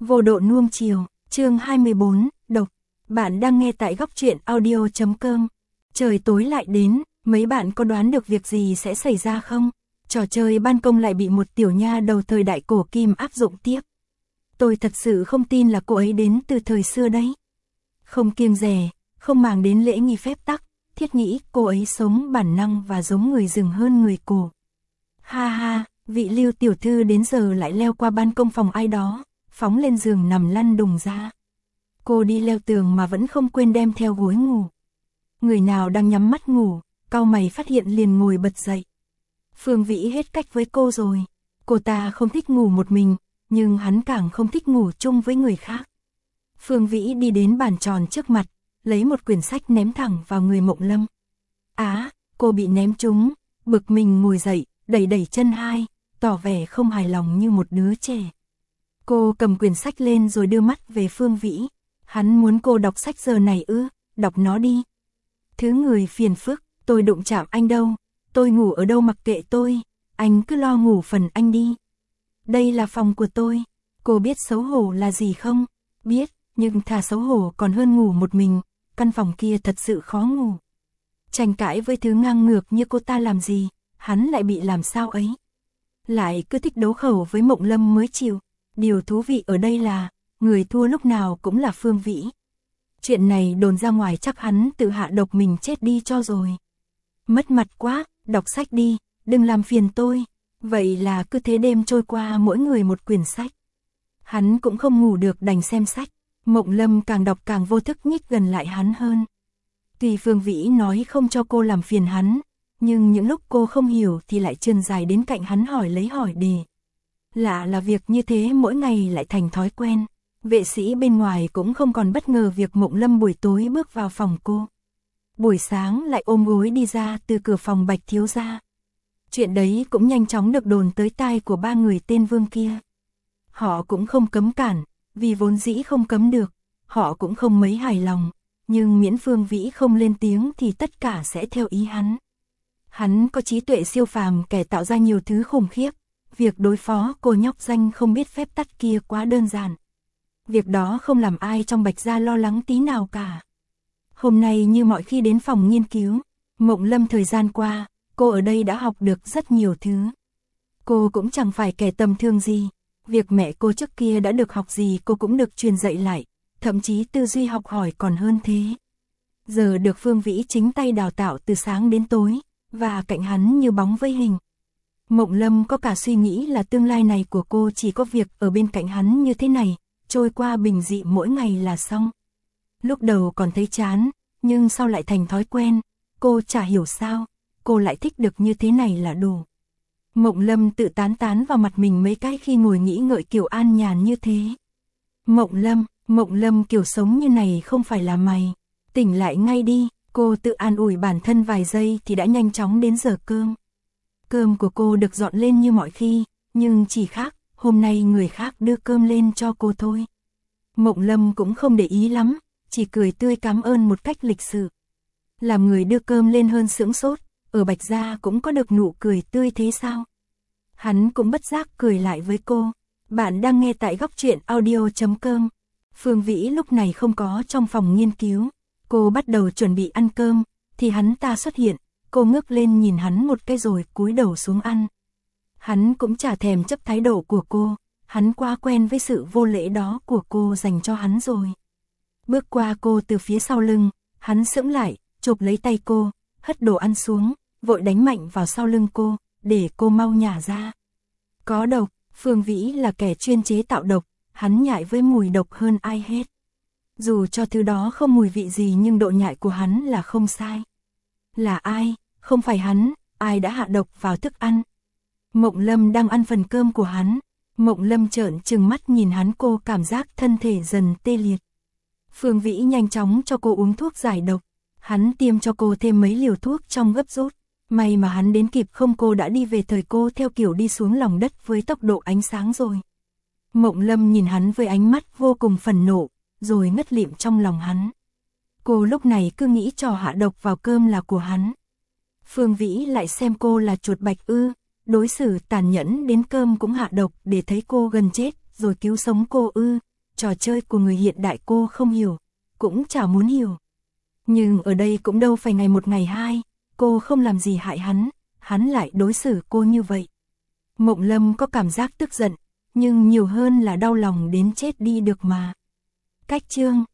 Vô độ nuông chiều, chương 24, độc. Bạn đang nghe tại góc truyện audio.com. Trời tối lại đến, mấy bạn có đoán được việc gì sẽ xảy ra không? Trò chơi ban công lại bị một tiểu nha đầu thời đại cổ kim áp dụng tiếp. Tôi thật sự không tin là cô ấy đến từ thời xưa đấy. Không kiêng dè, không màng đến lễ nghi phép tắc, thiết nghĩ cô ấy sống bản năng và giống người rừng hơn người cổ. Ha ha, vị Lưu tiểu thư đến giờ lại leo qua ban công phòng ai đó, phóng lên giường nằm lăn đùng ra. Cô đi leo tường mà vẫn không quên đem theo gối ngủ. Người nào đang nhắm mắt ngủ, cau mày phát hiện liền ngồi bật dậy. Phương Vĩ hết cách với cô rồi. Cô ta không thích ngủ một mình, nhưng hắn càng không thích ngủ chung với người khác. Phương Vĩ đi đến bàn tròn trước mặt, lấy một quyển sách ném thẳng vào người Mộng Lâm. Á, cô bị ném trúng, bực mình ngồi dậy, đẩy đẩy chân hai, tỏ vẻ không hài lòng như một đứa trẻ. Cô cầm quyển sách lên rồi đưa mắt về Phương Vĩ. Hắn muốn cô đọc sách giờ này ư, đọc nó đi. Thứ người phiền phức, tôi đụng chạm anh đâu, tôi ngủ ở đâu mặc kệ tôi, anh cứ lo ngủ phần anh đi. Đây là phòng của tôi, cô biết xấu hổ là gì không? Biết, nhưng thà xấu hổ còn hơn ngủ một mình, căn phòng kia thật sự khó ngủ. Tranh cãi với thứ ngang ngược như cô ta làm gì, hắn lại bị làm sao ấy. Lại cứ thích đấu khẩu với Mộng Lâm mới chịu. Điều thú vị ở đây là, người thua lúc nào cũng là Phương Vĩ. Chuyện này đồn ra ngoài chắc hắn tự hạ độc mình chết đi cho rồi. Mất mặt quá, đọc sách đi, đừng làm phiền tôi. Vậy là cứ thế đêm trôi qua mỗi người một quyển sách. Hắn cũng không ngủ được đành xem sách. Mộng Lâm càng đọc càng vô thức nhích gần lại hắn hơn. Tuy Phương Vĩ nói không cho cô làm phiền hắn, nhưng những lúc cô không hiểu thì lại trườn dài đến cạnh hắn hỏi lấy hỏi đề. Lạ là việc như thế mỗi ngày lại thành thói quen. Vệ sĩ bên ngoài cũng không còn bất ngờ việc Mộng Lâm buổi tối bước vào phòng cô. Buổi sáng lại ôm gối đi ra từ cửa phòng Bạch thiếu gia. Chuyện đấy cũng nhanh chóng được đồn tới tai của ba người tên Vương kia. Họ cũng không cấm cản, vì vốn dĩ không cấm được, họ cũng không mấy hài lòng, nhưng miễn Phương Vĩ không lên tiếng thì tất cả sẽ theo ý hắn. Hắn có trí tuệ siêu phàm, kẻ tạo ra nhiều thứ khủng khiếp. Việc đối phó cô nhóc danh không biết phép tắc kia quá đơn giản. Việc đó không làm ai trong Bạch gia lo lắng tí nào cả. Hôm nay như mọi khi đến phòng nghiên cứu, Mộng Lâm thời gian qua, cô ở đây đã học được rất nhiều thứ. Cô cũng chẳng phải kẻ tầm thường gì. Việc mẹ cô trước kia đã được học gì cô cũng được truyền dạy lại, thậm chí tư duy học hỏi còn hơn thế. Giờ được Phương Vĩ chính tay đào tạo từ sáng đến tối, và cạnh hắn như bóng với hình. Mộng Lâm có cả suy nghĩ là tương lai này của cô chỉ có việc ở bên cạnh hắn như thế này, trôi qua bình dị mỗi ngày là xong. Lúc đầu còn thấy chán, nhưng sau lại thành thói quen, cô chả hiểu sao, cô lại thích được như thế này là đủ. Mộng Lâm tự tán tán vào mặt mình mấy cái khi ngồi nghĩ ngợi kiểu an nhàn như thế. Mộng Lâm kiểu sống như này không phải là mày, tỉnh lại ngay đi, cô tự an ủi bản thân vài giây thì đã nhanh chóng đến giờ cơm. Cơm của cô được dọn lên như mọi khi, nhưng chỉ khác, hôm nay người khác đưa cơm lên cho cô thôi. Mộng Lâm cũng không để ý lắm, chỉ cười tươi cảm ơn một cách lịch sự. Làm người đưa cơm lên hơn sững sốt, ở Bạch gia cũng có được nụ cười tươi thế sao? Hắn cũng bất giác cười lại với cô. Bạn đang nghe tại góc truyện audio.com. Phương Vĩ lúc này không có trong phòng nghiên cứu. Cô bắt đầu chuẩn bị ăn cơm, thì hắn ta xuất hiện. Cô ngước lên nhìn hắn một cái rồi cúi đầu xuống ăn. Hắn cũng chả thèm chấp thái độ của cô, hắn quá quen với sự vô lễ đó của cô dành cho hắn rồi. Bước qua cô từ phía sau lưng, hắn sững lại, chụp lấy tay cô, hất đồ ăn xuống, vội đánh mạnh vào sau lưng cô, để cô mau nhả ra. Có độc, Phương Vĩ là kẻ chuyên chế tạo độc, hắn nhạy với mùi độc hơn ai hết. Dù cho thứ đó không mùi vị gì nhưng độ nhạy của hắn là không sai. Là ai? Không phải hắn, ai đã hạ độc vào thức ăn? Mộng Lâm đang ăn phần cơm của hắn. Mộng Lâm trợn trừng mắt nhìn hắn, cô cảm giác thân thể dần tê liệt. Phương Vĩ nhanh chóng cho cô uống thuốc giải độc. Hắn tiêm cho cô thêm mấy liều thuốc trong gấp rút. May mà hắn đến kịp không cô đã đi về thời cô theo kiểu đi xuống lòng đất với tốc độ ánh sáng rồi. Mộng Lâm nhìn hắn với ánh mắt vô cùng phẫn nộ, rồi ngất lịm trong lòng hắn. Cô lúc này cứ nghĩ trò hạ độc vào cơm là của hắn. Phương Vĩ lại xem cô là chuột bạch ư, đối xử tàn nhẫn đến cơm cũng hạ độc để thấy cô gần chết, rồi cứu sống cô ư, trò chơi của người hiện đại cô không hiểu, cũng chả muốn hiểu. Nhưng ở đây cũng đâu phải ngày một ngày hai, cô không làm gì hại hắn lại đối xử cô như vậy. Mộng Lâm có cảm giác tức giận, nhưng nhiều hơn là đau lòng đến chết đi được mà. Cách chương